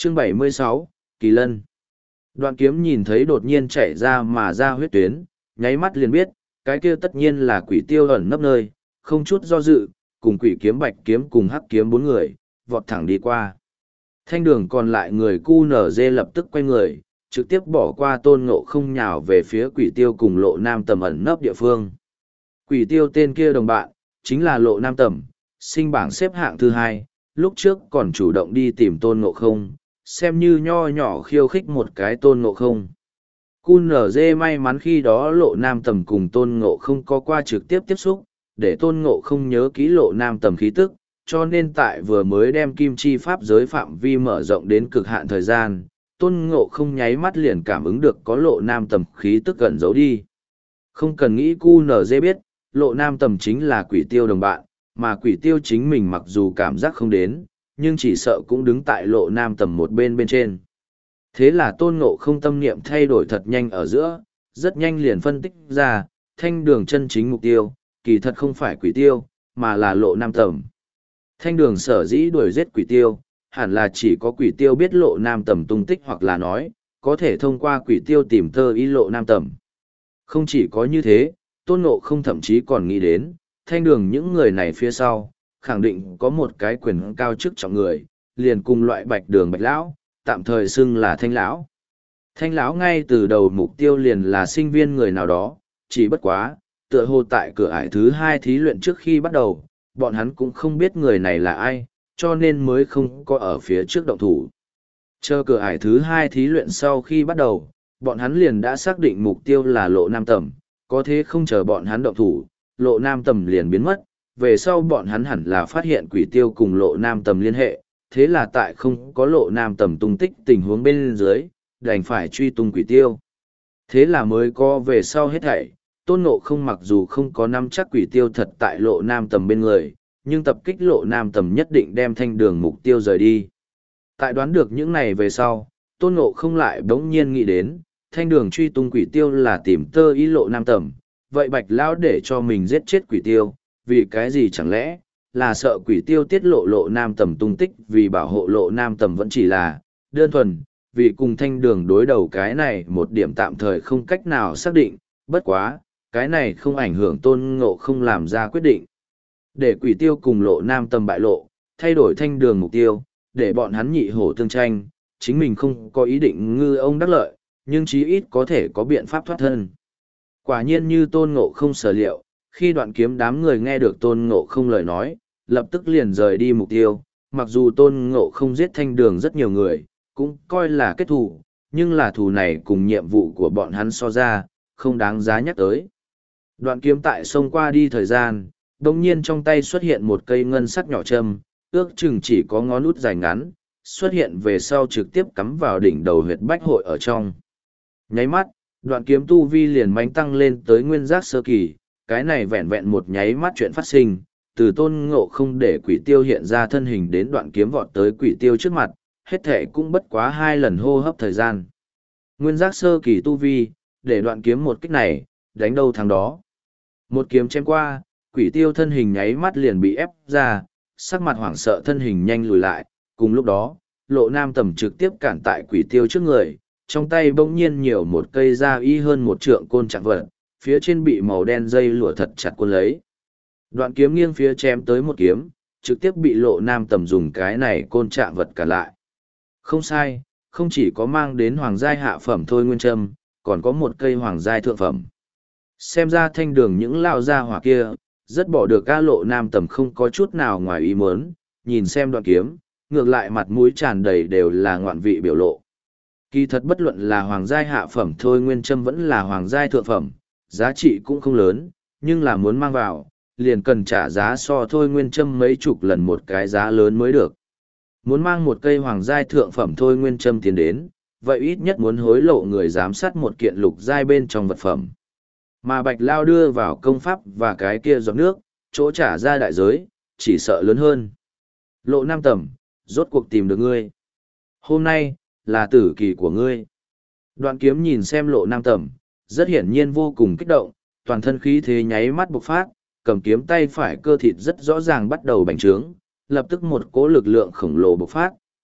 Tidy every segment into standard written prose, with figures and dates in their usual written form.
Chương 76, Kỳ Lân. Đoạn kiếm nhìn thấy đột nhiên chảy ra mà ra huyết tuyến, nháy mắt liền biết, cái kia tất nhiên là quỷ tiêu ẩn nấp nơi, không chút do dự, cùng quỷ kiếm bạch kiếm cùng hắc kiếm bốn người, vọt thẳng đi qua. Thanh đường còn lại người cu nở dê lập tức quay người, trực tiếp bỏ qua tôn ngộ không nhào về phía quỷ tiêu cùng lộ nam tầm ẩn nấp địa phương. Quỷ tiêu tên kia đồng bạn, chính là lộ nam tầm, sinh bảng xếp hạng thứ 2, lúc trước còn chủ động đi tìm tôn ngộ không, xem như nho nhỏ khiêu khích một cái tôn ngộ không. Cun nở dê may mắn khi đó lộ nam tầm cùng tôn ngộ không có qua trực tiếp tiếp xúc, để tôn ngộ không nhớ kỹ lộ nam tầm khí tức, cho nên tại vừa mới đem kim chi pháp giới phạm vi mở rộng đến cực hạn thời gian, tôn ngộ không nháy mắt liền cảm ứng được có lộ nam tầm khí tức gần giấu đi. Không cần nghĩ Cun nở dê biết, lộ nam tầm chính là quỷ tiêu đồng bạn, mà quỷ tiêu chính mình mặc dù cảm giác không đến, nhưng chỉ sợ cũng đứng tại lộ nam tầm một bên bên trên. Thế là tôn ngộ không tâm niệm thay đổi thật nhanh ở giữa, rất nhanh liền phân tích ra, thanh đường chân chính mục tiêu, kỳ thật không phải quỷ tiêu, mà là lộ nam tầm. Thanh đường sở dĩ đuổi giết quỷ tiêu, hẳn là chỉ có quỷ tiêu biết lộ nam tầm tung tích hoặc là nói, có thể thông qua quỷ tiêu tìm tơ ý lộ nam tầm. Không chỉ có như thế, tôn ngộ không thậm chí còn nghĩ đến, thanh đường những người này phía sau, khẳng định có một cái quyền cao chức trọng người, liền cùng loại bạch đường bạch lão, tạm thời xưng là thanh lão. Thanh lão ngay từ đầu mục tiêu liền là sinh viên người nào đó, chỉ bất quá, tựa hồ tại cửa ải thứ 2 thí luyện trước khi bắt đầu, bọn hắn cũng không biết người này là ai, cho nên mới không có ở phía trước động thủ. Chờ cửa ải thứ 2 thí luyện sau khi bắt đầu, bọn hắn liền đã xác định mục tiêu là lộ nam tầm, có thế không chờ bọn hắn động thủ, lộ nam tầm liền biến mất, về sau bọn hắn hẳn là phát hiện quỷ tiêu cùng lộ nam tầm liên hệ, thế là tại không có lộ nam tầm tung tích tình huống bên dưới, đành phải truy tung quỷ tiêu. Thế là mới có về sau hết thảy, tôn ngộ không mặc dù không có nắm chắc quỷ tiêu thật tại lộ nam tầm bên người, nhưng tập kích lộ nam tầm nhất định đem thanh đường mục tiêu rời đi. Tại đoán được những này về sau, tôn ngộ không lại bỗng nhiên nghĩ đến, thanh đường truy tung quỷ tiêu là tìm tơ ý lộ nam tầm, vậy bạch lão để cho mình giết chết quỷ tiêu, vì cái gì chẳng lẽ là sợ quỷ tiêu tiết lộ lộ nam tầm tung tích, vì bảo hộ lộ nam tầm vẫn chỉ là đơn thuần vì cùng thanh đường đối đầu. Cái này một điểm tạm thời không cách nào xác định, bất quá cái này không ảnh hưởng tôn ngộ không làm ra quyết định, để quỷ tiêu cùng lộ nam tầm bại lộ, thay đổi thanh đường mục tiêu, để bọn hắn nhị hổ tương tranh. Chính mình không có ý định ngư ông đắc lợi, nhưng chí ít có thể có biện pháp thoát thân. Quả nhiên như tôn ngộ không sở liệu, khi đoạn kiếm đám người nghe được tôn ngộ không lời nói, lập tức liền rời đi mục tiêu. Mặc dù tôn ngộ không giết thanh đường rất nhiều người, cũng coi là kết thù, nhưng là thù này cùng nhiệm vụ của bọn hắn so ra, không đáng giá nhắc tới. Đoạn kiếm tại sông qua đi thời gian, đồng nhiên trong tay xuất hiện một cây ngân sắc nhỏ châm, ước chừng chỉ có ngón út dài ngắn, xuất hiện về sau trực tiếp cắm vào đỉnh đầu huyệt bách hội ở trong. Nháy mắt, đoạn kiếm tu vi liền mánh tăng lên tới nguyên giác sơ kỳ, cái này vẹn vẹn một nháy mắt chuyện phát sinh, từ tôn ngộ không để quỷ tiêu hiện ra thân hình đến đoạn kiếm vọt tới quỷ tiêu trước mặt, hết thể cũng bất quá 2 lần hô hấp thời gian. Nguyên giác sơ kỳ tu vi, để đoạn kiếm một kích này, đánh đâu thắng đó. Một kiếm chém qua, quỷ tiêu thân hình nháy mắt liền bị ép ra, sắc mặt hoảng sợ thân hình nhanh lùi lại, cùng lúc đó, lộ nam tầm trực tiếp cản tại quỷ tiêu trước người, trong tay bỗng nhiên nhiều một cây da y hơn 1 trượng côn trạng vật, phía trên bị màu đen dây lụa thật chặt cuốn lấy. Đoạn kiếm nghiêng phía chém tới một kiếm, trực tiếp bị lộ nam tầm dùng cái này côn trạng vật cả lại. Không sai, không chỉ có mang đến hoàng giai hạ phẩm thôi nguyên châm, còn có một cây hoàng giai thượng phẩm. Xem ra thanh đường những lao gia hỏa kia, rất bỏ được ca lộ nam tầm không có chút nào ngoài ý muốn, nhìn xem đoạn kiếm, ngược lại mặt mũi tràn đầy đều là ngoạn vị biểu lộ. Kỳ thật bất luận là hoàng giai hạ phẩm thôi nguyên châm vẫn là hoàng giai thượng phẩm, giá trị cũng không lớn, nhưng là muốn mang vào, liền cần trả giá so thôi nguyên châm mấy chục lần một cái giá lớn mới được. Muốn mang một cây hoàng giai thượng phẩm thôi nguyên châm tiến đến, vậy ít nhất muốn hối lộ người giám sát một kiện lục giai bên trong vật phẩm. Mà bạch lao đưa vào công pháp và cái kia giọt nước, chỗ trả ra đại giới, chỉ sợ lớn hơn. Lộ nam tầm, rốt cuộc tìm được ngươi. Hôm nay, là tử kỳ của ngươi. Đoạn kiếm nhìn xem lộ nam tầm, rất hiển nhiên vô cùng kích động, toàn thân khí thế nháy mắt bộc phát, cầm kiếm tay phải cơ thịt rất rõ ràng bắt đầu bành trướng, lập tức một cỗ lực lượng khổng lồ bộc phát,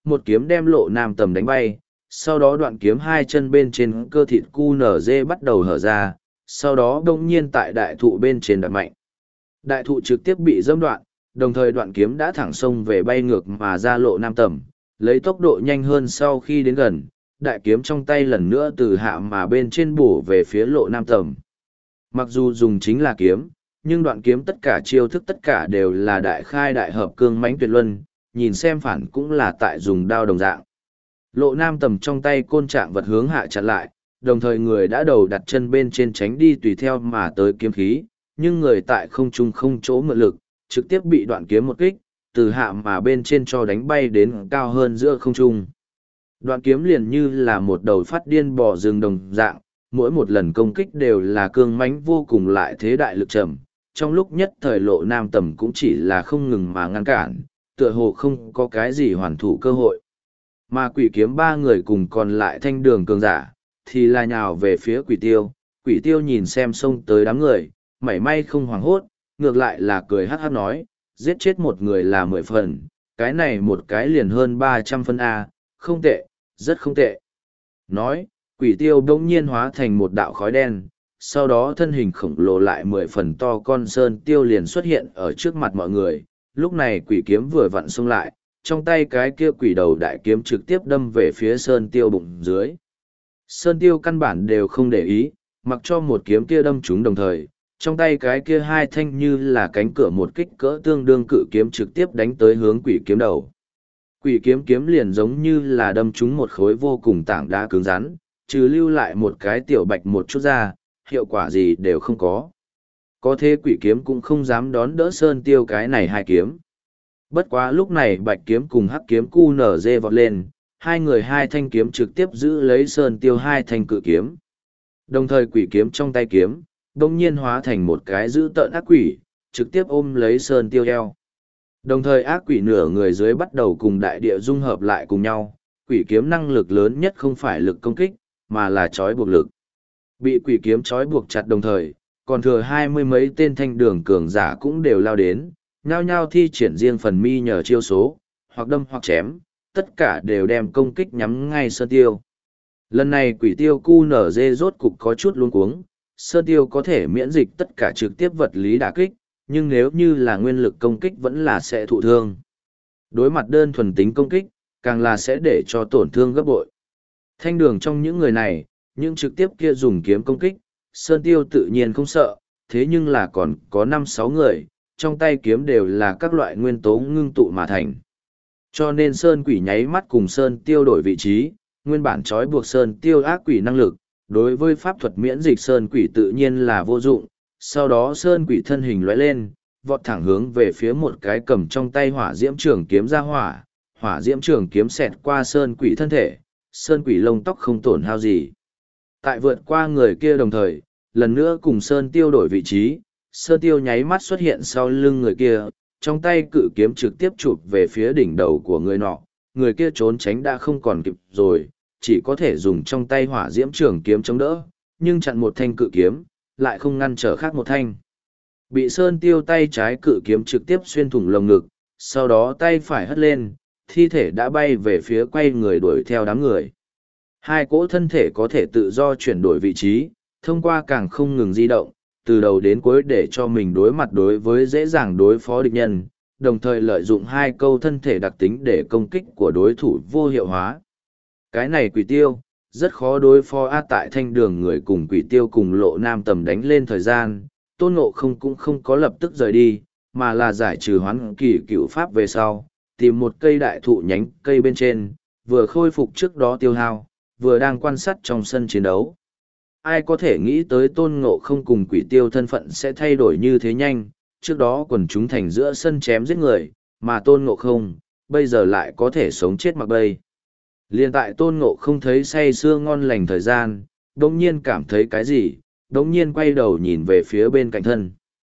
một kiếm đem Lộ Nam Tầm đánh bay, sau đó đoạn kiếm hai chân bên trên cơ thịt cu nở dê bắt đầu hở ra, sau đó đông nhiên tại đại thụ bên trên đập mạnh. Đại thụ trực tiếp bị dẫm đoạn, đồng thời đoạn kiếm đã thẳng xông về bay ngược mà ra Lộ Nam Tầm, lấy tốc độ nhanh hơn sau khi đến gần, đại kiếm trong tay lần nữa từ hạ mà bên trên bổ về phía Lộ Nam Tầm. Mặc dù dùng chính là kiếm, nhưng đoạn kiếm tất cả chiêu thức tất cả đều là đại khai đại hợp cương mãnh tuyệt luân, nhìn xem phản cũng là tại dùng đao đồng dạng. Lộ Nam Tầm trong tay côn trạng vật hướng hạ chặn lại, đồng thời người đã đầu đặt chân bên trên tránh đi tùy theo mà tới kiếm khí, nhưng người tại không trung không chỗ mượn lực, trực tiếp bị đoạn kiếm một kích, từ hạ mà bên trên cho đánh bay đến cao hơn giữa không trung. Đoạn kiếm liền như là một đầu phát điên bò rừng đồng dạng, mỗi một lần công kích đều là cương mãnh vô cùng lại thế đại lực trầm. Trong lúc nhất thời Lộ Nam Tầm cũng chỉ là không ngừng mà ngăn cản, tựa hồ không có cái gì hoàn thủ cơ hội. Mà quỷ kiếm ba người cùng còn lại thanh đường cường giả, thì là nhào về phía quỷ tiêu nhìn xem xông tới đám người, mảy may không hoảng hốt, ngược lại là cười hát hát nói, giết chết một người là 10 phần, cái này một cái liền hơn 300 phân A, không tệ, rất không tệ. Nói, quỷ tiêu bỗng nhiên hóa thành một đạo khói đen, sau đó thân hình khổng lồ lại 10 phần to con sơn tiêu liền xuất hiện ở trước mặt mọi người, lúc này quỷ kiếm vừa vặn xông lại, trong tay cái kia quỷ đầu đại kiếm trực tiếp đâm về phía sơn tiêu bụng dưới. Sơn tiêu căn bản đều không để ý, mặc cho một kiếm kia đâm trúng đồng thời, trong tay cái kia hai thanh như là cánh cửa một kích cỡ tương đương cự kiếm trực tiếp đánh tới hướng quỷ kiếm đầu. Quỷ kiếm liền giống như là đâm trúng một khối vô cùng tảng đá cứng rắn, trừ lưu lại một cái tiểu bạch một chút ra, hiệu quả gì đều không có. Có thế quỷ kiếm cũng không dám đón đỡ sơn tiêu cái này hai kiếm. Bất quá lúc này bạch kiếm cùng hắc kiếm cu nở dê vọt lên, hai người hai thanh kiếm trực tiếp giữ lấy sơn tiêu hai thanh cự kiếm. Đồng thời quỷ kiếm trong tay kiếm, đông nhiên hóa thành một cái dữ tợn ác quỷ, trực tiếp ôm lấy sơn tiêu eo. Đồng thời ác quỷ nửa người dưới bắt đầu cùng đại địa dung hợp lại cùng nhau, quỷ kiếm năng lực lớn nhất không phải lực công kích, mà là trói buộc lực. Bị quỷ kiếm trói buộc chặt đồng thời, còn thừa 20 mấy tên thanh đường cường giả cũng đều lao đến, nhao nhao thi triển riêng phần mi nhờ chiêu số, hoặc đâm hoặc chém, tất cả đều đem công kích nhắm ngay sơn tiêu. Lần này quỷ tiêu cu nở dê rốt cục có chút luống cuống, sơn tiêu có thể miễn dịch tất cả trực tiếp vật lý đả kích, nhưng nếu như là nguyên lực công kích vẫn là sẽ thụ thương. Đối mặt đơn thuần tính công kích, càng là sẽ để cho tổn thương gấp bội. Thanh đường trong những người này, những trực tiếp kia dùng kiếm công kích, sơn tiêu tự nhiên không sợ, thế nhưng là còn có 5-6 người, trong tay kiếm đều là các loại nguyên tố ngưng tụ mà thành. Cho nên sơn quỷ nháy mắt cùng sơn tiêu đổi vị trí, nguyên bản trói buộc sơn tiêu ác quỷ năng lực, đối với pháp thuật miễn dịch sơn quỷ tự nhiên là vô dụng. Sau đó sơn quỷ thân hình lóe lên, vọt thẳng hướng về phía một cái cầm trong tay hỏa diễm trường kiếm ra hỏa diễm trường kiếm xẹt qua sơn quỷ thân thể, sơn quỷ lông tóc không tổn hao gì. Tại vượt qua người kia đồng thời, lần nữa cùng sơn tiêu đổi vị trí, sơn tiêu nháy mắt xuất hiện sau lưng người kia, trong tay cự kiếm trực tiếp chụp về phía đỉnh đầu của người nọ, người kia trốn tránh đã không còn kịp rồi, chỉ có thể dùng trong tay hỏa diễm trường kiếm chống đỡ, nhưng chặn một thanh cự kiếm, lại không ngăn trở khác một thanh. Bị sơn tiêu tay trái cự kiếm trực tiếp xuyên thủng lồng ngực, sau đó tay phải hất lên, thi thể đã bay về phía quay người đuổi theo đám người. Hai cỗ thân thể có thể tự do chuyển đổi vị trí, thông qua càng không ngừng di động, từ đầu đến cuối để cho mình đối mặt đối với dễ dàng đối phó địch nhân, đồng thời lợi dụng hai câu thân thể đặc tính để công kích của đối thủ vô hiệu hóa. Cái này quỷ tiêu, rất khó đối phó tại thanh đường người cùng quỷ tiêu cùng Lộ Nam Tầm đánh lên thời gian, Tôn Ngộ Không cũng không có lập tức rời đi, mà là giải trừ hoán kỳ cựu pháp về sau, tìm một cây đại thụ nhánh cây bên trên, vừa khôi phục trước đó tiêu hao, vừa đang quan sát trong sân chiến đấu. Ai có thể nghĩ tới Tôn Ngộ Không cùng quỷ tiêu thân phận sẽ thay đổi như thế nhanh, trước đó quần chúng thành giữa sân chém giết người, mà Tôn Ngộ Không, bây giờ lại có thể sống chết mặc bây. Liên tại Tôn Ngộ Không thấy say sưa ngon lành thời gian, đống nhiên cảm thấy cái gì, đống nhiên quay đầu nhìn về phía bên cạnh thân.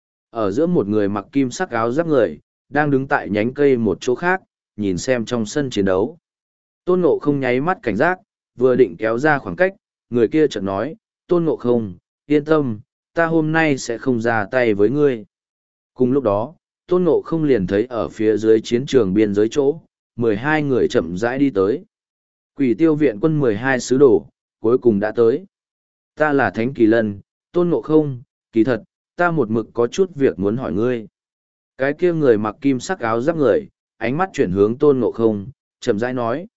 Ở giữa một người mặc kim sắc áo giáp người, đang đứng tại nhánh cây một chỗ khác, nhìn xem trong sân chiến đấu. Tôn Ngộ Không nháy mắt cảnh giác, vừa định kéo ra khoảng cách, người kia chợt nói, Tôn Ngộ Không, yên tâm, ta hôm nay sẽ không ra tay với ngươi. Cùng lúc đó, Tôn Ngộ Không liền thấy ở phía dưới chiến trường biên giới chỗ, 12 người chậm rãi đi tới. Quỷ tiêu viện quân 12 sứ đồ, cuối cùng đã tới. Ta là Thánh Kỳ Lân, Tôn Ngộ Không, kỳ thật, ta một mực có chút việc muốn hỏi ngươi. Cái kia người mặc kim sắc áo giáp người, ánh mắt chuyển hướng Tôn Ngộ Không, chậm rãi nói.